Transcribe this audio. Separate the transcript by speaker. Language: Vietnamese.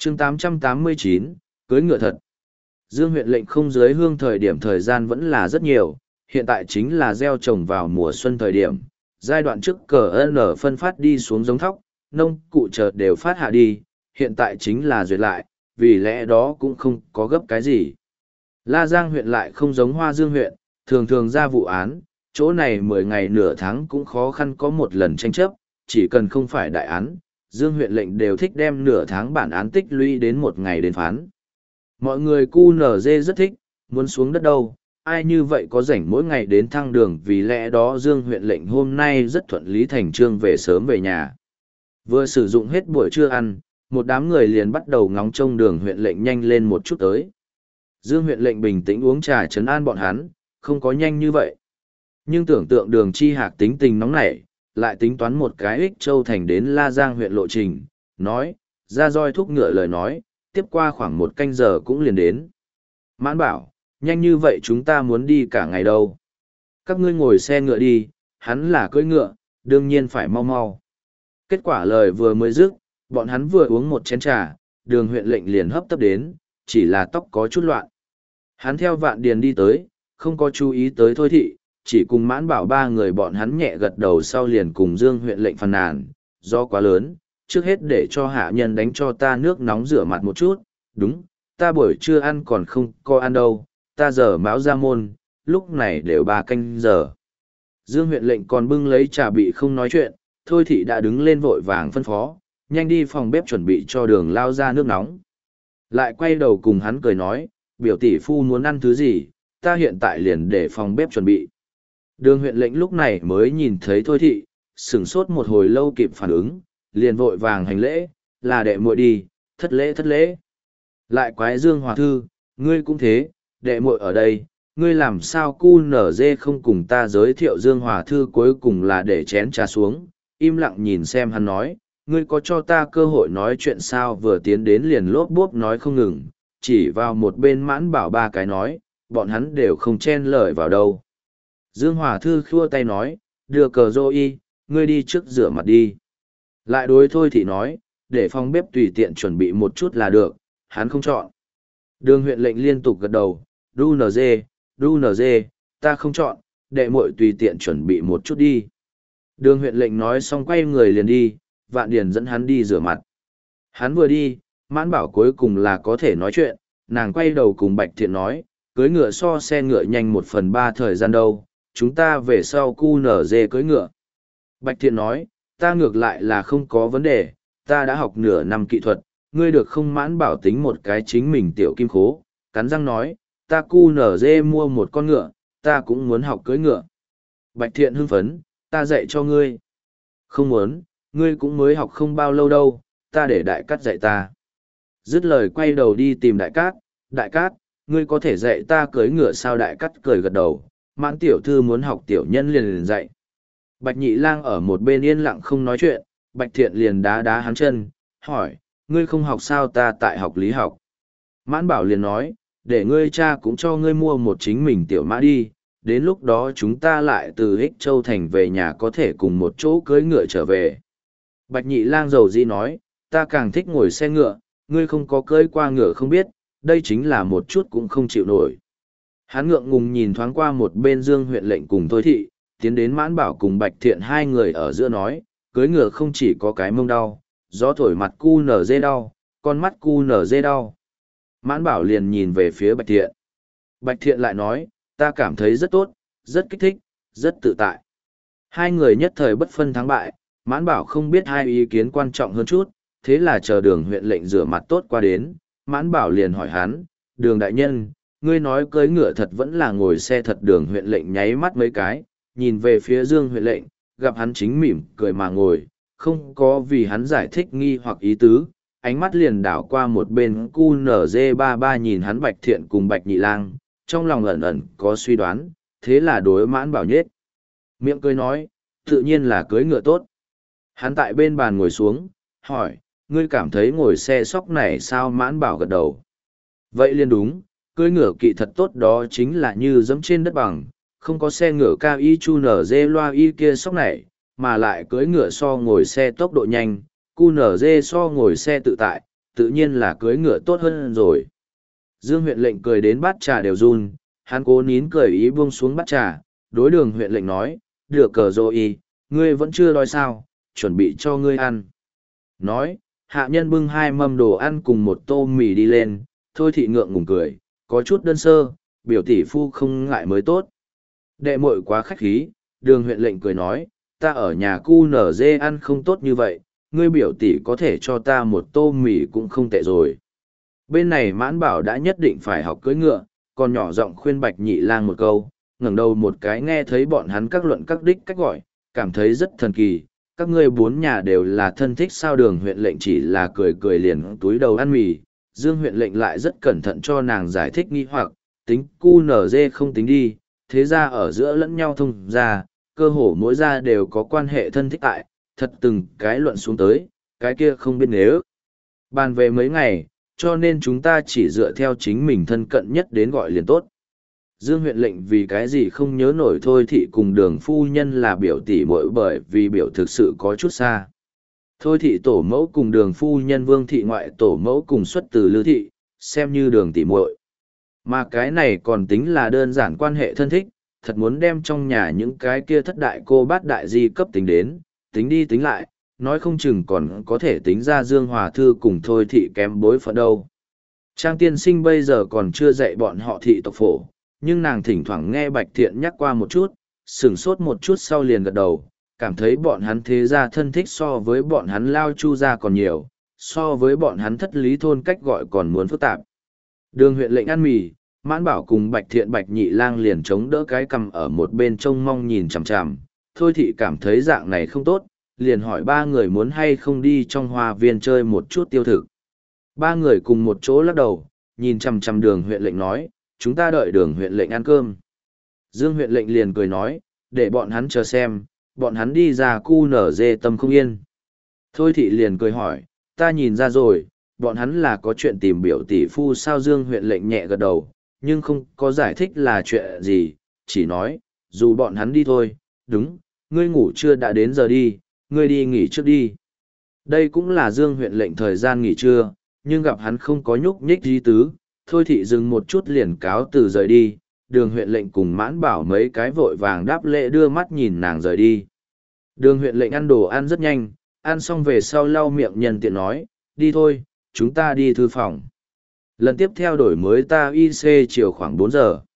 Speaker 1: chương 889, cưới ngựa thật. Dương huyện lệnh không dưới hương thời gian vẫn là rất nhiều, hiện tại chính là gieo trồng vào mùa xuân thời điểm. Giai đoạn trước cờ N phân phát đi xuống giống thóc, nông cụ chợt đều phát hạ đi, hiện tại chính là duyệt lại, vì lẽ đó cũng không có gấp cái gì. La Giang huyện lại không giống Hoa Dương huyện, thường thường ra vụ án, chỗ này 10 ngày nửa tháng cũng khó khăn có một lần tranh chấp, chỉ cần không phải đại án, Dương huyện lệnh đều thích đem nửa tháng bản án tích lũy đến một ngày đến phán. Mọi người QNZ rất thích, muốn xuống đất đâu, ai như vậy có rảnh mỗi ngày đến thăng đường, vì lẽ đó Dương huyện lệnh hôm nay rất thuận lý thành trương về sớm về nhà. Vừa sử dụng hết buổi trưa ăn, một đám người liền bắt đầu ngóng trông đường huyện lệnh nhanh lên một chút tới. Dương huyện lệnh bình tĩnh uống trà trấn an bọn hắn, không có nhanh như vậy. Nhưng tưởng tượng đường chi hạc tính tình nóng nảy, lại tính toán một cái Ích Châu thành đến La Giang huyện lộ trình, nói, ra roi thúc ngựa lời nói, tiếp qua khoảng 1 canh giờ cũng liền đến. Mãn bảo, nhanh như vậy chúng ta muốn đi cả ngày đâu. Các ngươi ngồi xe ngựa đi, hắn là cưỡi ngựa, đương nhiên phải mau mau. Kết quả lời vừa mới dứt, bọn hắn vừa uống một chén trà, đường huyện lệnh liền hấp tấp đến, chỉ là tóc có chút loạn. Hắn theo Vạn Điền đi tới, không có chú ý tới Thôi Thị, chỉ cùng Mãn Bảo 3 người bọn hắn nhẹ gật đầu sau liền cùng Dương huyện lệnh phàn nàn, do quá lớn, trước hết để cho hạ nhân đánh cho ta nước nóng rửa mặt một chút, đúng, ta buổi trưa ăn còn không có ăn đâu, ta giờ mão ra môn, lúc này đều 3 canh giờ. Dương huyện lệnh còn bưng lấy trà bị không nói chuyện, Thôi Thị đã đứng lên vội vàng phân phó, nhanh đi phòng bếp chuẩn bị cho đường lao ra nước nóng. Lại quay đầu cùng hắn cười nói, biểu tỷ phu muốn ăn thứ gì, ta hiện tại liền để phòng bếp chuẩn bị. Đường huyện lệnh lúc này mới nhìn thấy Thôi Thị, sửng sốt một hồi lâu kịp phản ứng, liền vội vàng hành lễ, là đệ muội đi, thất lễ thất lễ. Lại quái Dương Hòa Thư, ngươi cũng thế, đệ muội ở đây, ngươi làm sao cu nở dê không cùng ta giới thiệu Dương Hòa Thư, cuối cùng là để chén trà xuống, im lặng nhìn xem hắn nói, ngươi có cho ta cơ hội nói chuyện sao, vừa tiến đến liền lốp bốp nói không ngừng, chỉ vào một bên Mãn Bảo 3 cái nói, bọn hắn đều không chen lời vào đâu. Dương Hòa Thư khua tay nói, đưa cờ rô y, ngươi đi trước rửa mặt đi. Lại đối Thôi Thị nói, để phòng bếp tùy tiện chuẩn bị một chút là được, hắn không chọn. Đường huyện lệnh liên tục gật đầu, đu nờ dê, ta không chọn, đệ muội tùy tiện chuẩn bị một chút đi. Đường huyện lệnh nói xong quay người liền đi, Vạn Điền dẫn hắn đi rửa mặt. Hắn vừa đi, Mãn Bảo cuối cùng là có thể nói chuyện, nàng quay đầu cùng Bạch Thiện nói, cưới ngựa so xe ngựa nhanh 1/3 thời gian đâu, chúng ta về sau cu nở dê cưới ngựa. Bạch Thiện nói, ta ngược lại là không có vấn đề, ta đã học nửa năm kỹ thuật, ngươi được không? Mãn Bảo tính một cái chính mình tiểu kim khố, cắn răng nói, ta cu nở dê mua một con ngựa, ta cũng muốn học cưới ngựa. Bạch Thiện hưng phấn, ta dạy cho ngươi. Không muốn, ngươi cũng mới học không bao lâu đâu, ta để Đại Cát dạy ta. Dứt lời quay đầu đi tìm Đại Cát, ngươi có thể dạy ta cưới ngựa sao? Đại Cát cười gật đầu, Mãn tiểu thư muốn học tiểu nhân liền dạy. Bạch Nhị Lang ở một bên yên lặng không nói chuyện, Bạch Thiện liền đá đá hắn chân, hỏi, ngươi không học sao? Ta tại học lý học. Mãn Bảo liền nói, để ngươi cha cũng cho ngươi mua một chính mình tiểu mã đi, đến lúc đó chúng ta lại từ Ích Châu thành về nhà có thể cùng một chỗ cưới ngựa trở về. Bạch Nhị Lang dầu dĩ nói, ta càng thích ngồi xe ngựa, ngươi không có cưỡi qua ngựa không biết, đây chính là một chút cũng không chịu nổi. Hắn ngượng ngùng nhìn thoáng qua một bên Dương huyện lệnh cùng Thôi Thị, tiến đến Mãn Bảo cùng Bạch Thiện hai người ở giữa nói, cưỡi ngựa không chỉ có cái mông đau, gió thổi mặt cu nở dê đau, con mắt cu nở dê đau. Mãn Bảo liền nhìn về phía Bạch Thiện. Bạch Thiện lại nói, ta cảm thấy rất tốt, rất kích thích, rất tự tại. Hai người nhất thời bất phân thắng bại, Mãn Bảo không biết hai ý kiến quan trọng hơn chút, thế là chờ đường huyện lệnh rửa mặt tốt qua đến, Mãn Bảo liền hỏi hắn, đường đại nhân, ngươi nói cưỡi ngựa thật vẫn là ngồi xe thật? Đường huyện lệnh nháy mắt mấy cái, nhìn về phía Dương huyện lệnh, gặp hắn chính mỉm cười mà ngồi, không có vì hắn giải thích nghi hoặc ý tứ, ánh mắt liền đảo qua một bên QNZ33 nhìn hắn Bạch Thiện cùng Bạch Nhị Lang, trong lòng ẩn ẩn có suy đoán, thế là đối Mãn Bảo nhết miệng cười nói, tự nhiên là cưỡi ngựa tốt. Hắn tại bên bàn ngồi xuống, hỏi, ngươi cảm thấy ngồi xe sóc này sao? Mãn Bảo gật đầu. Vậy liền đúng, cưỡi ngựa kỵ thật tốt đó chính là như dẫm trên đất bằng, không có xe ngựa cao y chu nở dê loa y kia sóc này, mà lại cưỡi ngựa so ngồi xe tốc độ nhanh, cu nở dê so ngồi xe tự tại, tự nhiên là cưới ngựa tốt hơn rồi. Dương huyện lệnh cười đến bát trà đều run, hắn cố nín cười ý buông xuống bát trà, đối đường huyện lệnh nói, được cờ rồi, ngươi vẫn chưa đói sao, chuẩn bị cho ngươi ăn. Nói, hạ nhân bưng 2 mâm đồ ăn cùng một tô mì đi lên, thôi thị ngượng ngùng cười, có chút đơn sơ, biểu tỷ phu không ngại mới tốt. Đệ muội quá khách khí, đường huyện lệnh cười nói, ta ở nhà cu nở dê ăn không tốt như vậy, ngươi biểu tỷ có thể cho ta một tô mì cũng không tệ rồi. Bên này mãn bảo đã nhất định phải học cưỡi ngựa, còn nhỏ giọng khuyên Bạch Nhị Lang một câu, ngẩng đầu một cái nghe thấy bọn hắn các luận các đích cách gọi, cảm thấy rất thần kỳ. Các ngươi 4 nhà đều là thân thích sao? Đường huyện lệnh chỉ là cười cười liền túi đầu ăn mì, Dương huyện lệnh lại rất cẩn thận cho nàng giải thích nghi hoặc, tính cu nở dê không tính đi, thế ra ở giữa lẫn nhau thông ra, cơ hồ mỗi gia đều có quan hệ thân thích tại, thật từng cái luận xuống tới, cái kia không biết nếu. Bàn về mấy ngày, cho nên chúng ta chỉ dựa theo chính mình thân cận nhất đến gọi liền tốt. Dương huyện lệnh vì cái gì không nhớ nổi thôi thị cùng đường phu nhân là biểu tỷ muội, bởi vì biểu thực sự có chút xa. Thôi thị tổ mẫu cùng đường phu nhân Vương thị ngoại tổ mẫu cùng xuất từ Lư thị, xem như đường tỷ muội. Mà cái này còn tính là đơn giản quan hệ thân thích, thật muốn đem trong nhà những cái kia thất đại cô bát đại di cấp tính đến, tính đi tính lại, nói không chừng còn có thể tính ra Dương Hòa Thư cùng thôi thị kém bối phận đâu. Trang tiên sinh bây giờ còn chưa dạy bọn họ thị tộc phổ, nhưng nàng thỉnh thoảng nghe Bạch Thiện nhắc qua một chút, sửng sốt một chút sau liền gật đầu, cảm thấy bọn hắn thế gia thân thích so với bọn hắn Lao Chu gia còn nhiều, so với bọn hắn Thất Lý thôn cách gọi còn muốn phức tạp. Đường huyện lệnh ăn mì, Mãn Bảo cùng Bạch Thiện Bạch Nhị Lang liền chống đỡ cái cằm ở một bên trông mong nhìn chằm chằm, thôi thị cảm thấy dạng này không tốt, liền hỏi 3 người muốn hay không đi trong hoa viên chơi một chút tiêu thực. 3 người cùng một chỗ lắc đầu, nhìn chằm chằm đường huyện lệnh nói, chúng ta đợi đường huyện lệnh ăn cơm. Dương huyện lệnh liền cười nói, để bọn hắn chờ xem, bọn hắn đi ra cu nở dê tâm không yên. Thôi thị liền cười hỏi, ta nhìn ra rồi, bọn hắn là có chuyện tìm biểu tỷ phu sao? Dương huyện lệnh nhẹ gật đầu, nhưng không có giải thích là chuyện gì, chỉ nói, dù bọn hắn đi thôi, đúng, ngươi ngủ chưa đã đến giờ đi, ngươi đi nghỉ trước đi. Đây cũng là Dương huyện lệnh thời gian nghỉ trưa, nhưng gặp hắn không có nhúc nhích gì tứ, thôi thị dừng một chút liền cáo từ rời đi, đường huyện lệnh cùng Mãn Bảo mấy cái vội vàng đáp lễ đưa mắt nhìn nàng rời đi. Đường huyện lệnh ăn đồ ăn rất nhanh, ăn xong về sau lau miệng nhân tiện nói, đi thôi, chúng ta đi thư phòng. Lần tiếp theo đổi mới ta IC chiều khoảng 4 giờ.